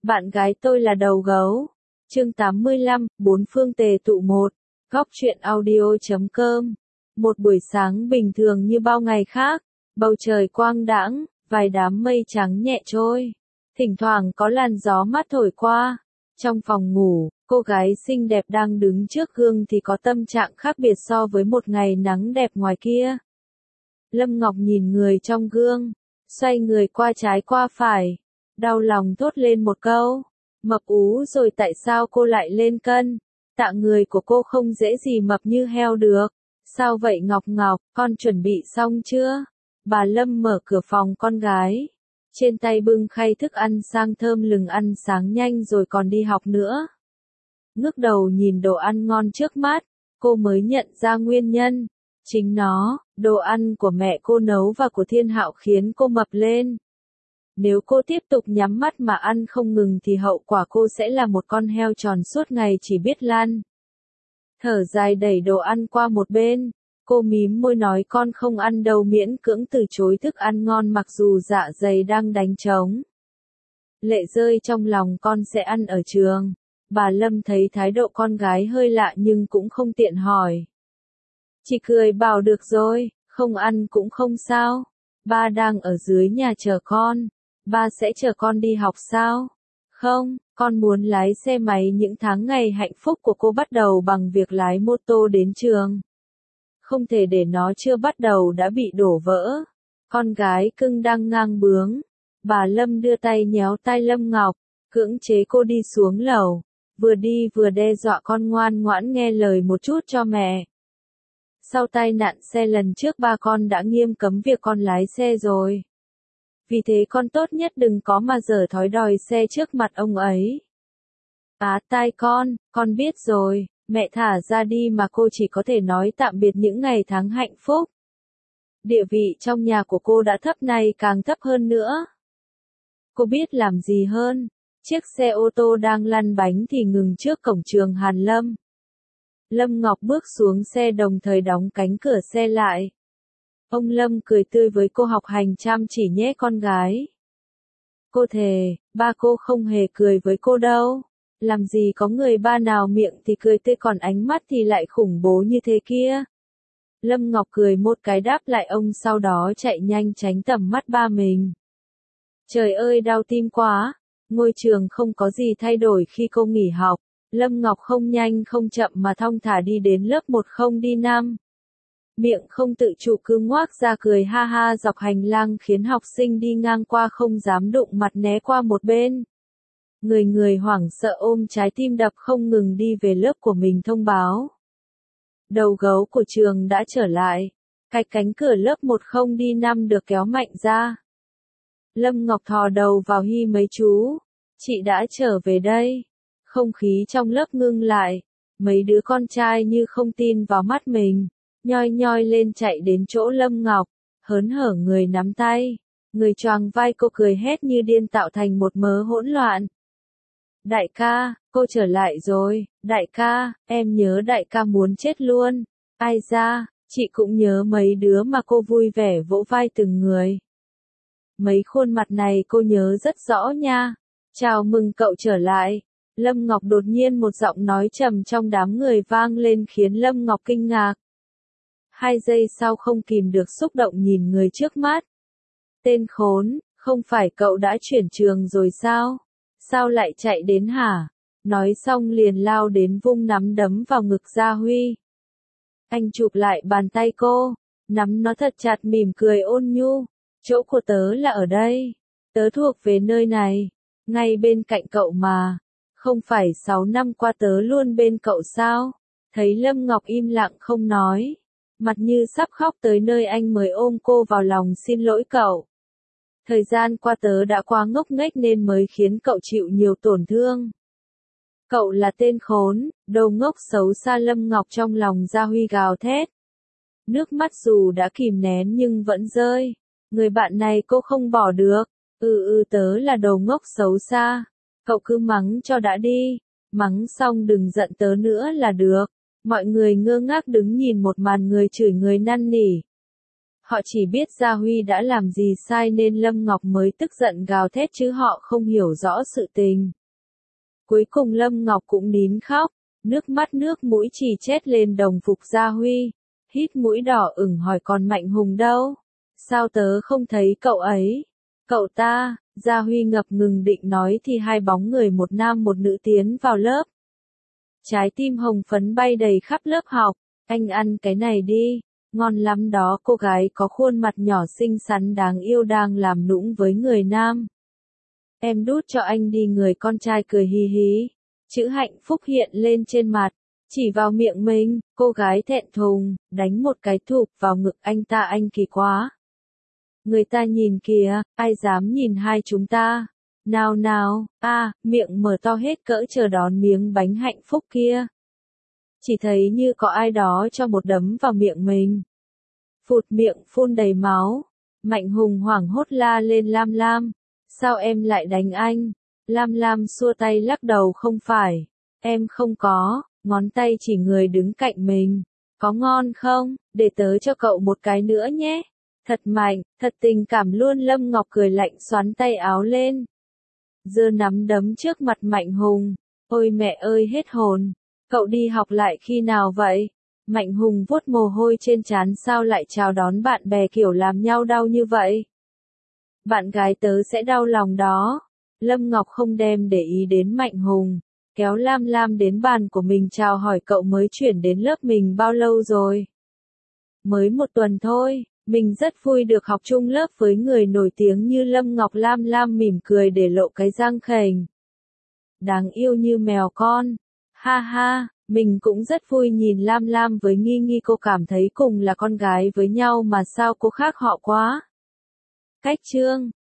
Bạn gái tôi là đầu gấu. Chương 85, bốn phương tề tụ một. Góc truyện audio.com. Một buổi sáng bình thường như bao ngày khác, bầu trời quang đãng, vài đám mây trắng nhẹ trôi. Thỉnh thoảng có làn gió mát thổi qua. Trong phòng ngủ, cô gái xinh đẹp đang đứng trước gương thì có tâm trạng khác biệt so với một ngày nắng đẹp ngoài kia. Lâm Ngọc nhìn người trong gương, xoay người qua trái qua phải, đau lòng thốt lên một câu, mập ú rồi tại sao cô lại lên cân? Tạng người của cô không dễ gì mập như heo được. Sao vậy Ngọc Ngọc, con chuẩn bị xong chưa? Bà Lâm mở cửa phòng con gái. Trên tay bưng khay thức ăn sang thơm lừng ăn sáng nhanh rồi còn đi học nữa. Ngước đầu nhìn đồ ăn ngon trước mắt, cô mới nhận ra nguyên nhân. Chính nó, đồ ăn của mẹ cô nấu và của Thiên Hạo khiến cô mập lên. Nếu cô tiếp tục nhắm mắt mà ăn không ngừng thì hậu quả cô sẽ là một con heo tròn suốt ngày chỉ biết lăn. Thở dài đẩy đồ ăn qua một bên, cô mím môi nói con không ăn đâu, miễn cưỡng từ chối thức ăn ngon mặc dù dạ dày đang đánh trống. Lệ rơi trong lòng con sẽ ăn ở trường. Bà Lâm thấy thái độ con gái hơi lạ nhưng cũng không tiện hỏi. Chị cười bảo được rồi, không ăn cũng không sao. Ba đang ở dưới nhà chờ con. Ba sẽ chờ con đi học sao? Không, con muốn lái xe máy. Những tháng ngày hạnh phúc của cô bắt đầu bằng việc lái mô tô đến trường. Không thể để nó chưa bắt đầu đã bị đổ vỡ. Con gái cưng đang ngang bướng. Bà Lâm đưa tay nhéo tai Lâm Ngọc, cưỡng chế cô đi xuống lầu. Vừa đi vừa đe dọa con ngoan ngoãn nghe lời một chút cho mẹ. Sau tai nạn xe lần trước ba con đã nghiêm cấm việc con lái xe rồi. Vì thế con tốt nhất đừng có mà dở thói đòi xe trước mặt ông ấy. Tai con biết rồi, mẹ thả ra đi mà cô chỉ có thể nói tạm biệt những ngày tháng hạnh phúc. Địa vị trong nhà của cô đã thấp này càng thấp hơn nữa. Cô biết làm gì hơn, chiếc xe ô tô đang lăn bánh thì ngừng trước cổng trường Hàn Lâm. Lâm Ngọc bước xuống xe đồng thời đóng cánh cửa xe lại. Ông Lâm cười tươi với cô học hành chăm chỉ nhé con gái. Cô thề, ba cô không hề cười với cô đâu. Làm gì có người ba nào miệng thì cười tươi còn ánh mắt thì lại khủng bố như thế kia. Lâm Ngọc cười một cái đáp lại ông sau đó chạy nhanh tránh tầm mắt ba mình. Trời ơi đau tim quá, ngôi trường không có gì thay đổi khi cô nghỉ học. Lâm Ngọc không nhanh không chậm mà thong thả đi đến lớp 10 đi 5. Miệng không tự chủ cứ ngoác ra cười ha ha dọc hành lang khiến học sinh đi ngang qua không dám đụng mặt né qua một bên. Người hoảng sợ ôm trái tim đập không ngừng đi về lớp của mình thông báo. Đầu gấu của trường đã trở lại. Cái cánh cửa lớp 10 đi 5 được kéo mạnh ra. Lâm Ngọc thò đầu vào hi mấy chú. Chị đã trở về đây. Không khí trong lớp ngưng lại. Mấy đứa con trai như không tin vào mắt mình. Nhoi nhoi lên chạy đến chỗ Lâm Ngọc. Hớn hở người nắm tay. Người choàng vai cô cười hét như điên tạo thành một mớ hỗn loạn. Đại ca, cô trở lại rồi. Đại ca, em nhớ đại ca muốn chết luôn. Ai ra, chị cũng nhớ mấy đứa mà cô vui vẻ vỗ vai từng người. Mấy khuôn mặt này cô nhớ rất rõ nha. Chào mừng cậu trở lại. Lâm Ngọc đột nhiên một giọng nói trầm trong đám người vang lên khiến Lâm Ngọc kinh ngạc. 2 giây sau không kìm được xúc động nhìn người trước mắt. Tên khốn, không phải cậu đã chuyển trường rồi sao? Sao lại chạy đến hả? Nói xong liền lao đến vung nắm đấm vào ngực Gia Huy. Anh chụp lại bàn tay cô, nắm nó thật chặt mỉm cười ôn nhu. Chỗ của tớ là ở đây. Tớ thuộc về nơi này. Ngay bên cạnh cậu mà. Không phải 6 năm qua tớ luôn bên cậu sao? Thấy Lâm Ngọc im lặng không nói. Mặt như sắp khóc tới nơi anh mới ôm cô vào lòng xin lỗi cậu. Thời gian qua tớ đã quá ngốc nghếch nên mới khiến cậu chịu nhiều tổn thương. Cậu là tên khốn, đồ ngốc xấu xa. Lâm Ngọc trong lòng Gia Huy gào thét. Nước mắt dù đã kìm nén nhưng vẫn rơi. Người bạn này cô không bỏ được. Tớ là đồ ngốc xấu xa. Cậu cứ mắng cho đã đi. Mắng xong đừng giận tớ nữa là được. Mọi người ngơ ngác đứng nhìn một màn người chửi người năn nỉ. Họ chỉ biết Gia Huy đã làm gì sai nên Lâm Ngọc mới tức giận gào thét chứ họ không hiểu rõ sự tình. Cuối cùng Lâm Ngọc cũng nín khóc, nước mắt nước mũi chỉ chét lên đồng phục Gia Huy. Hít mũi đỏ ửng hỏi còn Mạnh Hùng đâu? Sao tớ không thấy cậu ấy? Cậu ta, Gia Huy ngập ngừng định nói thì hai bóng người một nam một nữ tiến vào lớp. Trái tim hồng phấn bay đầy khắp lớp học, anh ăn cái này đi, ngon lắm đó. Cô gái có khuôn mặt nhỏ xinh xắn đáng yêu đang làm nũng với người nam. Em đút cho anh đi. Người con trai cười hì hí, chữ hạnh phúc hiện lên trên mặt, chỉ vào miệng mình. Cô gái thẹn thùng, đánh một cái thụp vào ngực anh ta. Anh kỳ quá. Người ta nhìn kìa, ai dám nhìn hai chúng ta. Nào nào, miệng mở to hết cỡ chờ đón miếng bánh hạnh phúc kia. Chỉ thấy như có ai đó cho một đấm vào miệng mình. Phụt, miệng phun đầy máu. Mạnh Hùng hoảng hốt la lên Lam Lam. Sao em lại đánh anh? Lam Lam xua tay lắc đầu không phải. Em không có, ngón tay chỉ người đứng cạnh mình. Có ngon không? Để tớ cho cậu một cái nữa nhé. Thật mạnh, thật tình cảm luôn. Lâm Ngọc cười lạnh xoắn tay áo lên. Giơ nắm đấm trước mặt Mạnh Hùng. Ôi mẹ ơi hết hồn. Cậu đi học lại khi nào vậy? Mạnh Hùng vuốt mồ hôi trên trán. Sao lại chào đón bạn bè kiểu làm nhau đau như vậy? Bạn gái tớ sẽ đau lòng đó. Lâm Ngọc không đem để ý đến Mạnh Hùng. Kéo Lam Lam đến bàn của mình chào hỏi cậu mới chuyển đến lớp mình bao lâu rồi? Mới 1 tuần thôi. Mình rất vui được học chung lớp với người nổi tiếng như Lâm Ngọc. Lam Lam mỉm cười để lộ cái răng khểnh. Đáng yêu như mèo con. Ha ha, mình cũng rất vui nhìn Lam Lam với Nghi Nghi. Cô cảm thấy cùng là con gái với nhau mà sao cô khác họ quá. Cách chương